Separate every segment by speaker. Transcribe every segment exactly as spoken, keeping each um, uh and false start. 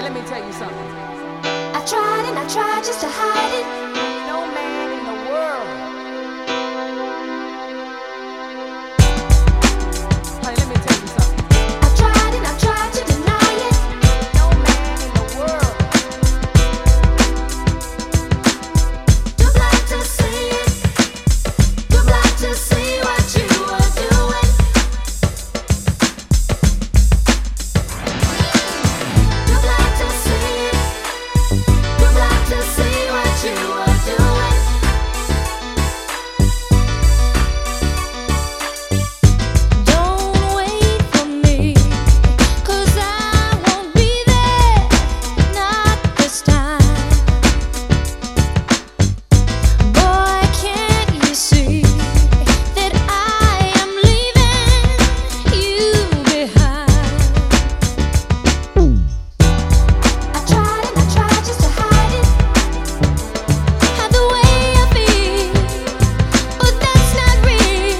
Speaker 1: let me tell you something.
Speaker 2: I tried and I tried just to hide it.
Speaker 1: No man in the world. Honey, let me tell you something.
Speaker 2: I tried and I tried to deny it.
Speaker 1: No man in the world.
Speaker 2: Too blind to see it. Too blind to see what you were doing. Too blind to see it. Too blind to see what you were doing. Don't wait for me, 'cause I won't be there, not this time. Boy, can't you see that I am leaving you behind? I tried and I tried just to hide it, hide the way I feel, but that's not real.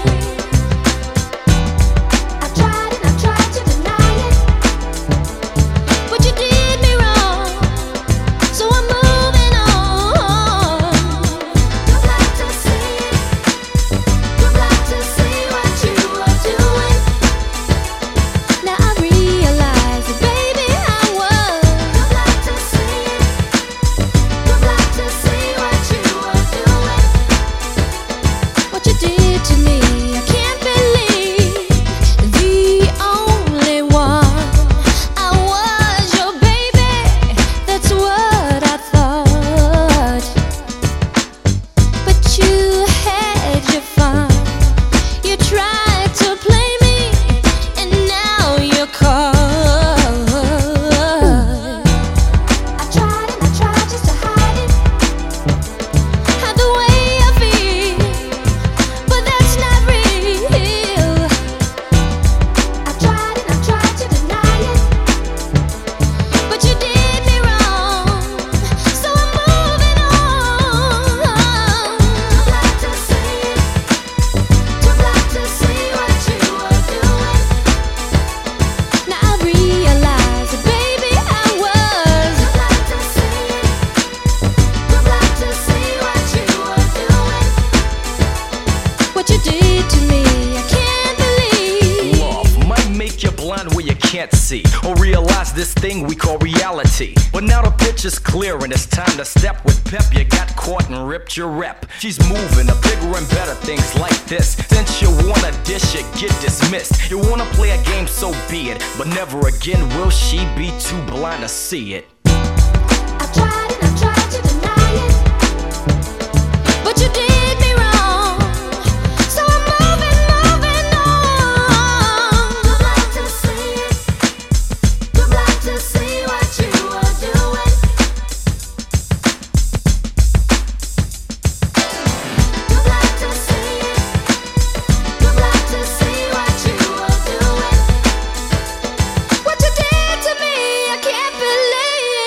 Speaker 2: I tried and I tried to deny it, but you did me wrong, so I'm moving on. Too blind to see it, too blind to see what you were doing. Now I realize that, baby, I was too blind to see it, too blind to see what you were doing. What you did to me, I can't believe. The only one I was your baby, that's what I thought. But you had your fun. You tried to play me, and now you're caught. I tried and I tried just to hide it, hide the way I feel, but that's not real. I tried and I tried to deny it, but you did me wrong, so I'm moving on. Too blind to see it, too blind to see what you were doing. Now I realize that, baby, I was too blind to see it, too blind to see what you were doing. What you did to me, I can't believe.
Speaker 3: Love might make you blind where you can't see, or realize this thing we call reality. But now the picture's clear and it's time to step with pep. You got caught and ripped your rep. She's moving to bigger and better things like this. Since you wanna dish, you get dismissed. You wanna play a game, so be it, but never again will she be too blind to see it.
Speaker 2: I tried and I tried to deny it, but you did me wrong, so I'm moving, moving on. Too blind to see it, too blind to see what you were doing. Too blind to see it, too blind to see what you were doing. What you did to me, I can't believe.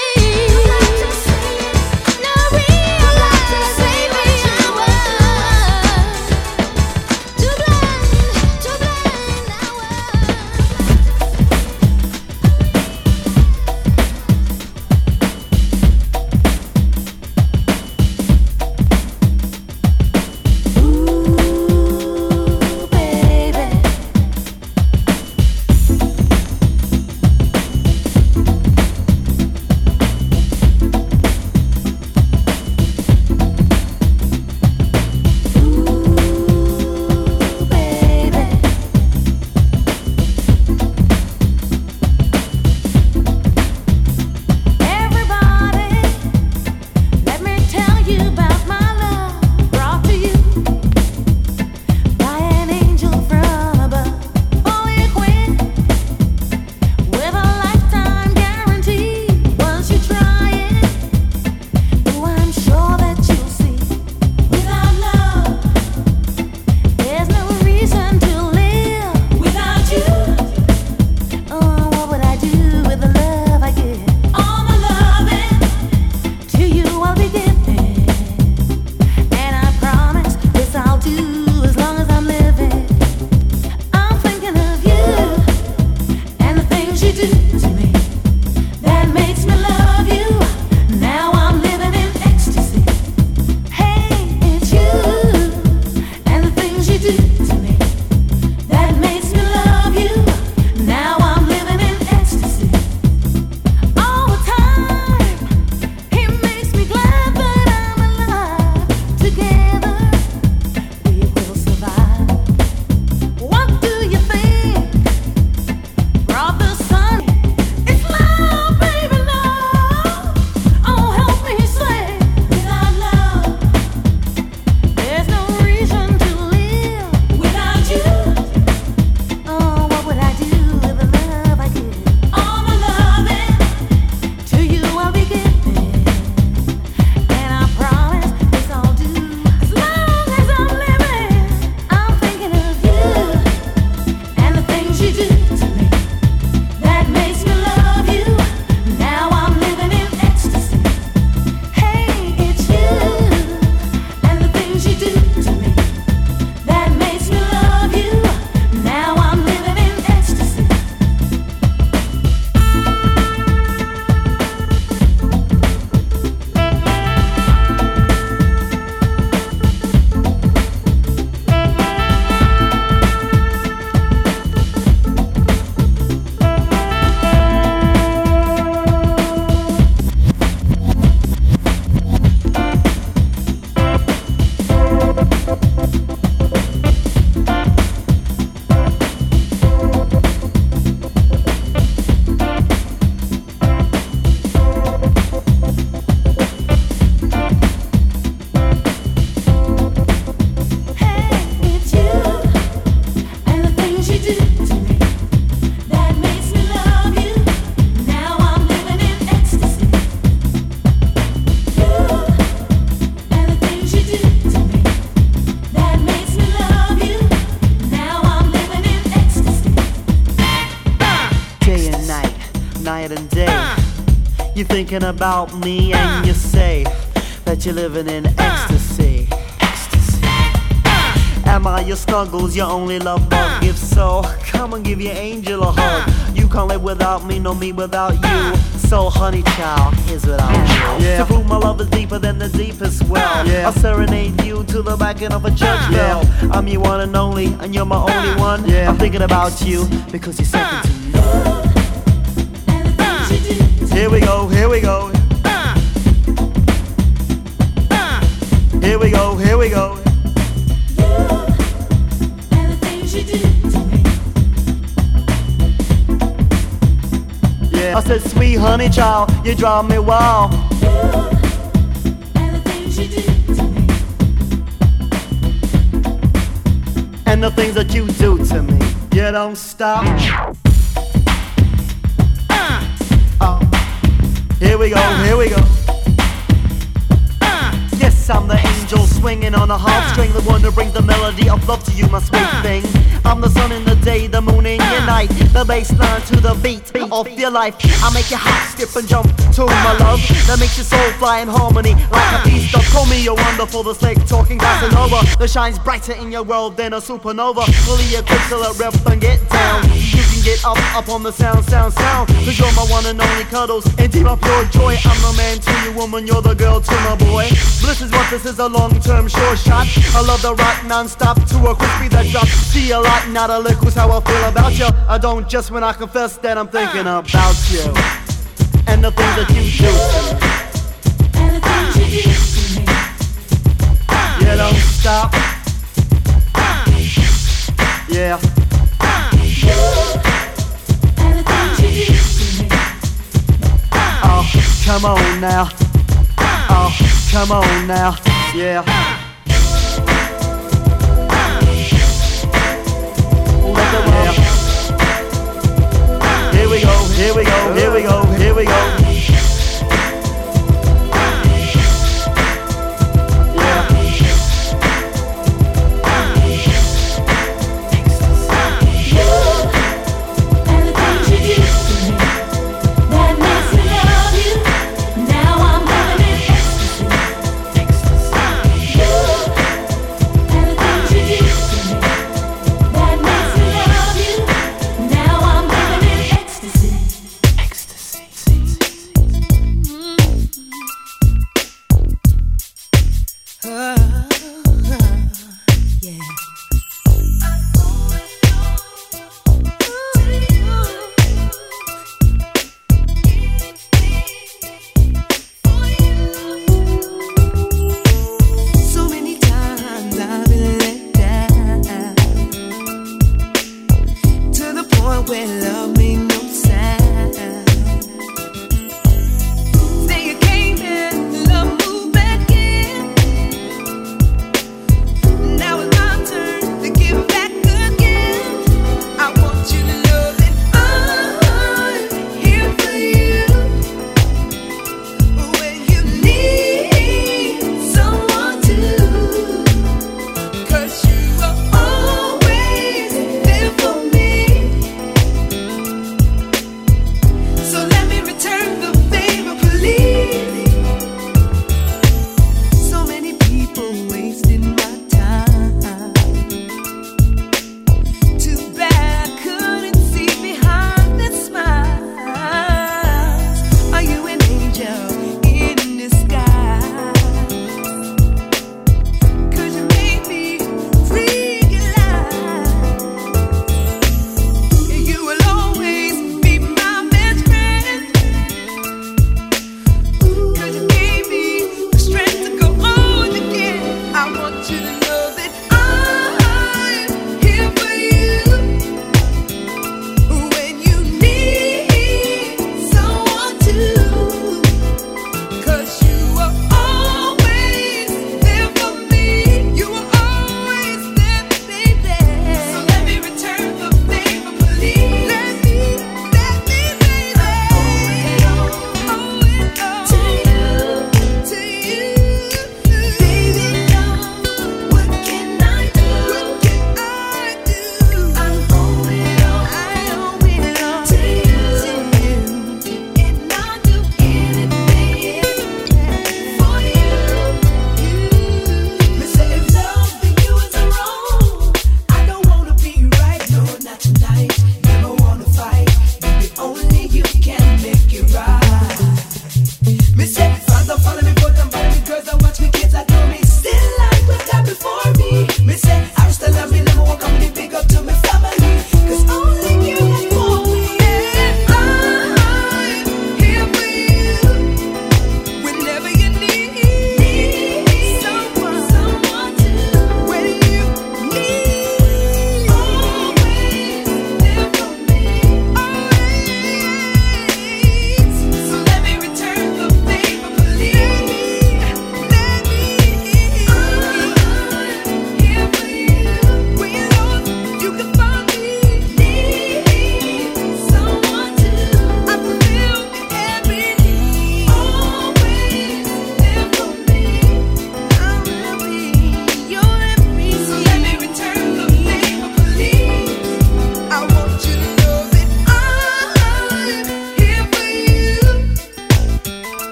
Speaker 4: day and night, night and day. You're thinking about me and you say that you're living in ecstasy. Ecstasy. Am I your snuggles, your only love bug? If so, come and give your angel a hug. You can't live without me, no me without you. So honey child, here's what I'll do. Yeah. To prove my love is deeper than the deepest well, yeah. I'll serenade you to the backing of a church bell. Yeah. I'm your one and only, and you're my only one. Yeah. I'm thinking about you because you're second to none. Here we go, here we go. Here we go, here we go.
Speaker 2: And the things you do to me.
Speaker 4: Yeah, I said, sweet honey child, you drive me wild.
Speaker 2: And the things you do to me.
Speaker 4: And the things that you do to me. You don't stop. Uh, here we go, here we go. Yes, I'm the angel swinging on a harp string, the one that brings the melody of love to you, my sweet thing. I'm the sun in the day, the moon in your night, the bass line to the beat of your life. I make you hop, skip and jump to my love that makes your soul fly in harmony like a beast of. Call me a wonderful, the slick talking Casanova that shines brighter in your world than a supernova. Fully equipped to let rip and get down. You can get up, up on the sound, sound, sound. Cause you're my one and only cuddles and deep of pure joy. I'm the man to you, woman, you're the girl to my boy. This is what this is, a long-term sure shot. I love the rock non-stop to a crispy that drops. See a lot, not a lick, was how I feel about you. I don't just when I confess that I'm thinking about you. And the things that you do to me.
Speaker 2: And the things you do to me.
Speaker 4: You don't stop. Yeah.
Speaker 2: And the things you do to me.
Speaker 4: Oh, come on now. Oh, come on now. Yeah. Yeah. Here we go, here we go, here we go, here we go. Yeah.
Speaker 2: And the things you do to me, that makes me love you. Now I'm living in ecstasy. Ecstasy. And the things you do to me, that makes me love you. Now I'm living in ecstasy.
Speaker 4: Ecstasy.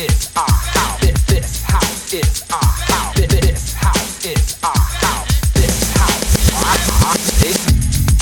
Speaker 5: is our house. This, this house is our house. This, this house is our house. This house, our house. This.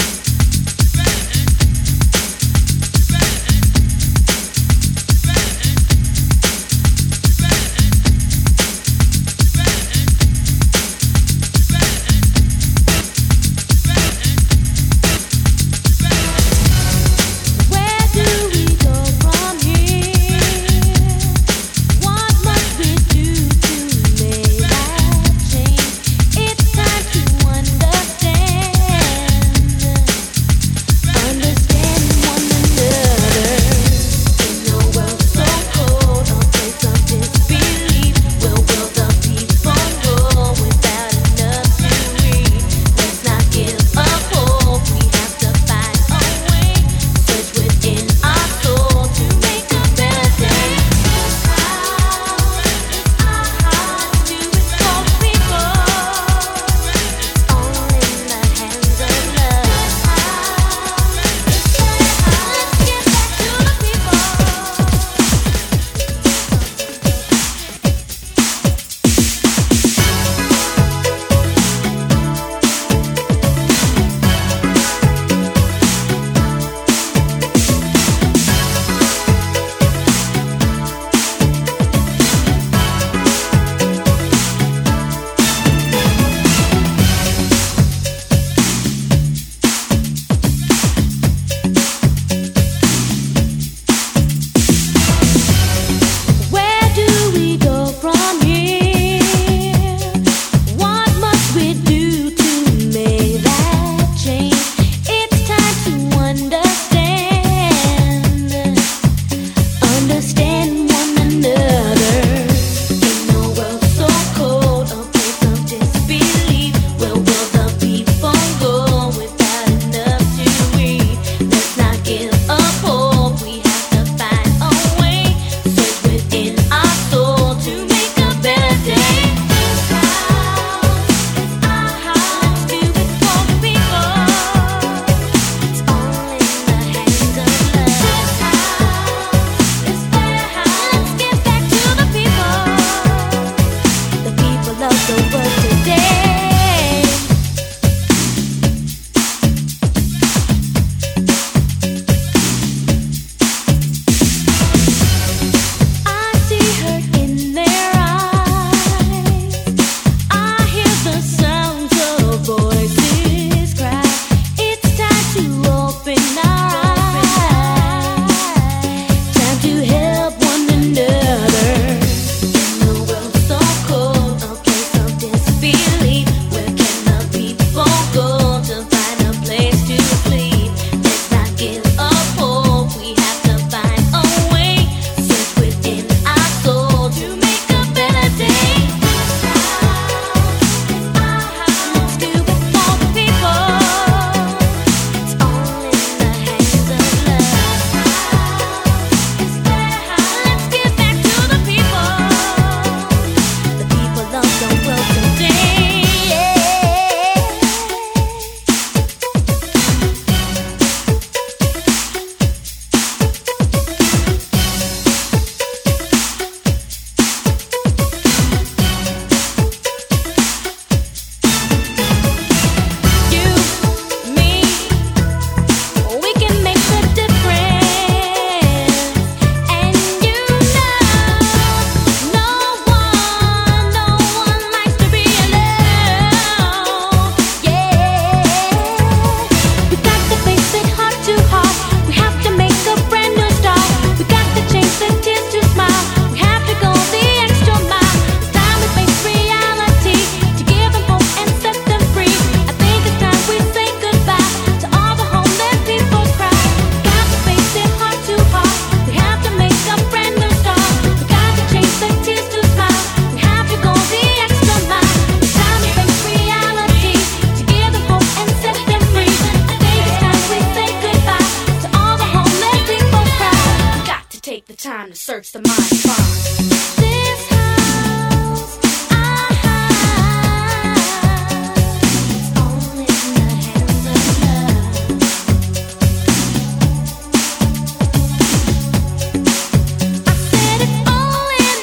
Speaker 2: time to search the mind and find this house I have. It's all in the hands of love. I said it's all in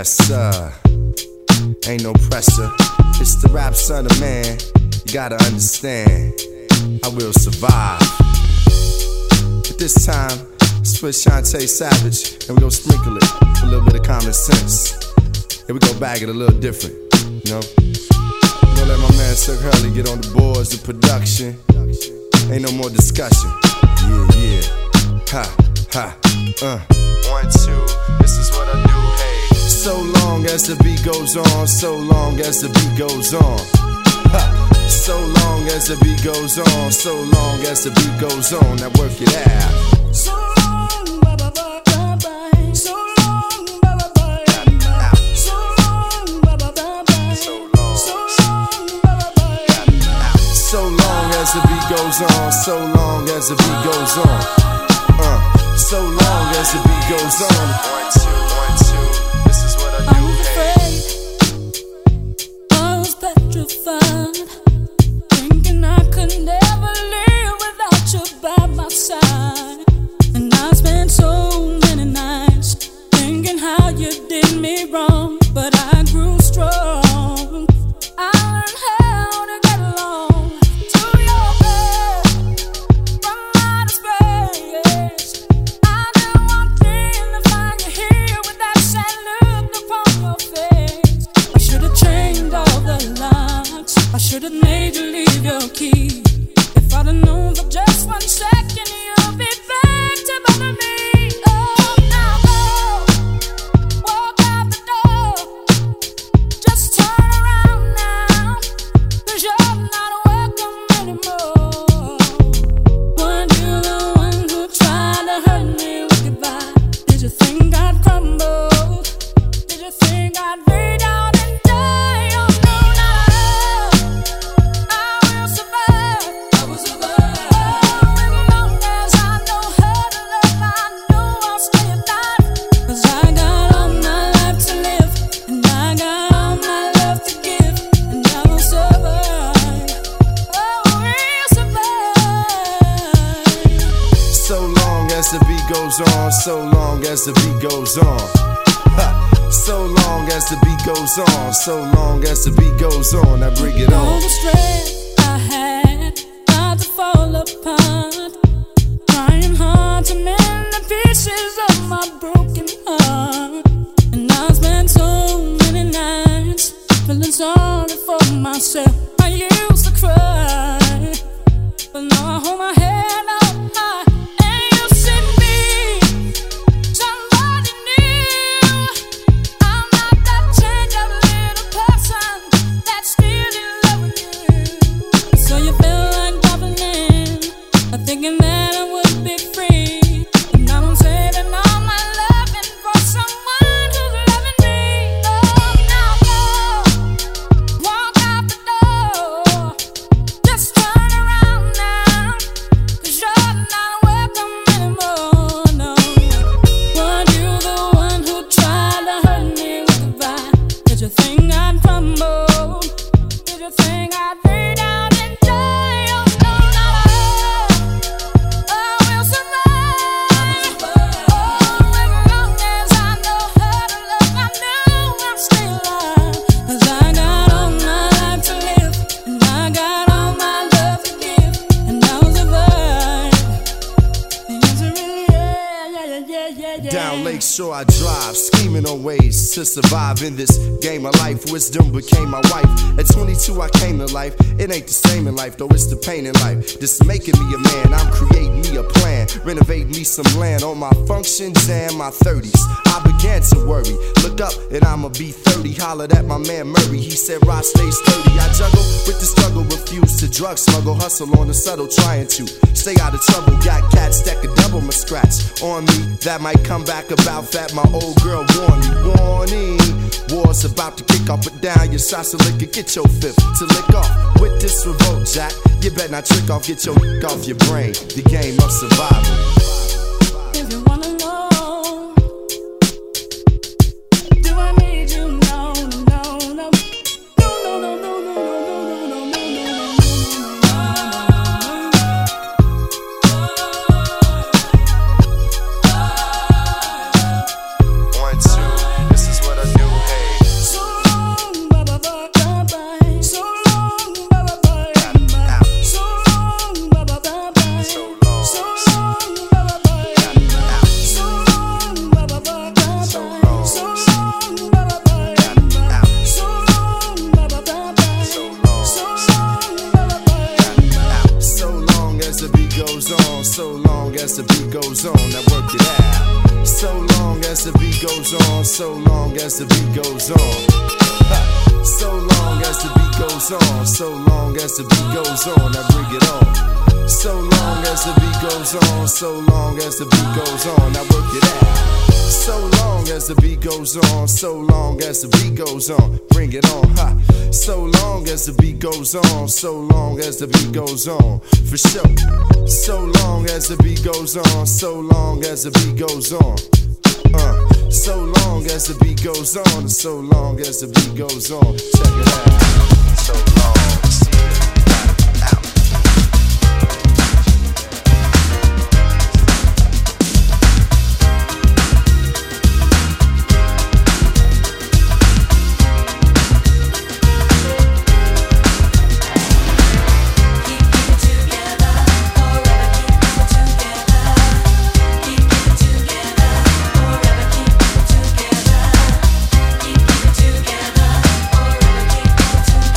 Speaker 6: Yes, sir. Ain't no pressure. It's the rap son of man. You gotta understand, I will survive. But this time, it's for Shantae Savage, and we gon' sprinkle it with a little bit of common sense. And we gon' bag it a little different, you know? We gon' let my man Sir Hurley get on the boards, the production. Ain't no more discussion. Yeah, yeah. Ha, ha, uh. One, two, this is what I do, hey. So long as the beat goes on, so long as the beat goes on. Ha. So long as the beat goes on, so long as the beat goes on. Now work it out.
Speaker 2: So long, bye bye bye bye. So long, bye bye bye. So long, bye bye bye.
Speaker 6: So long,
Speaker 2: so long, bye bye.
Speaker 6: So long as the beat goes on, so long as the beat goes on. Uh, so long as the beat goes on. One, two, one, two. This is what I do.
Speaker 2: I was afraid, I was petrified, thinking I could never live without you by my side. And I spent so many nights thinking how you did me wrong, but I grew strong. I learned how to get along to your bed from outer space. I did one thing to find you here with that sad look upon your face. I should have changed all the locks. I should have made you leave your key. If I'd have known for just one second you'll be back to bother me. Oh, now go, walk out the door. Just turn around now, 'cause you're not welcome anymore. Weren't you the one who tried to hurt me with goodbye? Did you think I'd crumble? Did you think I'd fade out and die? Oh no, not I will survive. I will survive. Oh, as long as I know how to love, I know I'll stay alive. 'Cause I got all my life to live, and I got all my love to give, and I will survive. Oh, we'll survive.
Speaker 6: So long as the beat goes on, so long as the beat goes on. Ha. So long as the beat goes on, so long as the beat goes on. Now bring it
Speaker 2: All
Speaker 6: on.
Speaker 2: the stress I had, about to fall apart, trying hard to mend the pieces of my broken heart. And I spent so many nights feeling sorry for myself. I used to cry, but now I hold my head up high, and you see me, somebody new. I'm not that changed up little person that's still in love with you. So you feel like dropping in, thinking that I would be free. And now I'm saving all my loving for someone who's loving me. Oh, now go, walk out the door. Just turn around now, 'cause you're not welcome anymore. No, weren't you the one who tried to hurt me with goodbye? Did you think I'd crumble? Did you think I'd fade out and die? Oh no, not I. I will survive. Oh, as long as I know how to love, I know I'm still alive. 'Cause I got all my life to live, and I got all my love to give, and I will survive. Yes, it really, yeah, yeah, yeah, yeah, yeah, yeah.
Speaker 6: Down Lakeshore I drive, scheming on ways to survive in this game of life. Wisdom became my wife. At twenty-two I came to life. It ain't the same in life, though it's the pain in life. This making me a man, I'm creating me a plan. Renovating me some land on my functions and my thirties. I began to worry, look up and I'ma be thirty. Hollered at my man Murray, he said Rod stay sturdy. I juggle with the struggle, refuse to drug smuggle. Hustle on the subtle, trying to stay out of trouble. Got cats that could double my scratch on me. That might come back about that. My old girl warned me, warning. War's about to kick up and down. Your shots of liquor, get your fifth to lick off with this revolt, Jack. You better not trick off, get your off your brain. The game of survival.
Speaker 2: If you wanna know, do I need you? No, no, no, no, no, no, no, no, no, no, no,
Speaker 6: One, two, this is what I do. as the beat goes on, now work it out. So long as the beat goes on, so long as the beat goes on. Ha. So long as the beat goes on, so long as the beat goes on, now bring it on. So long as the beat goes on, so long as the beat goes on, now work it out. So long as the beat goes on, so long as the beat goes on, bring it on, ha. So long as the beat goes on, so long as the beat goes on, for sure. So long as the beat goes on, so long as the beat goes on, uh. So long as the beat goes on, so long as the beat goes on, check it out. So long, see it.
Speaker 2: Together.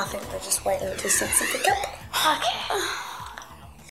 Speaker 7: nothing. We're just waiting to sit at the couple.
Speaker 2: Okay.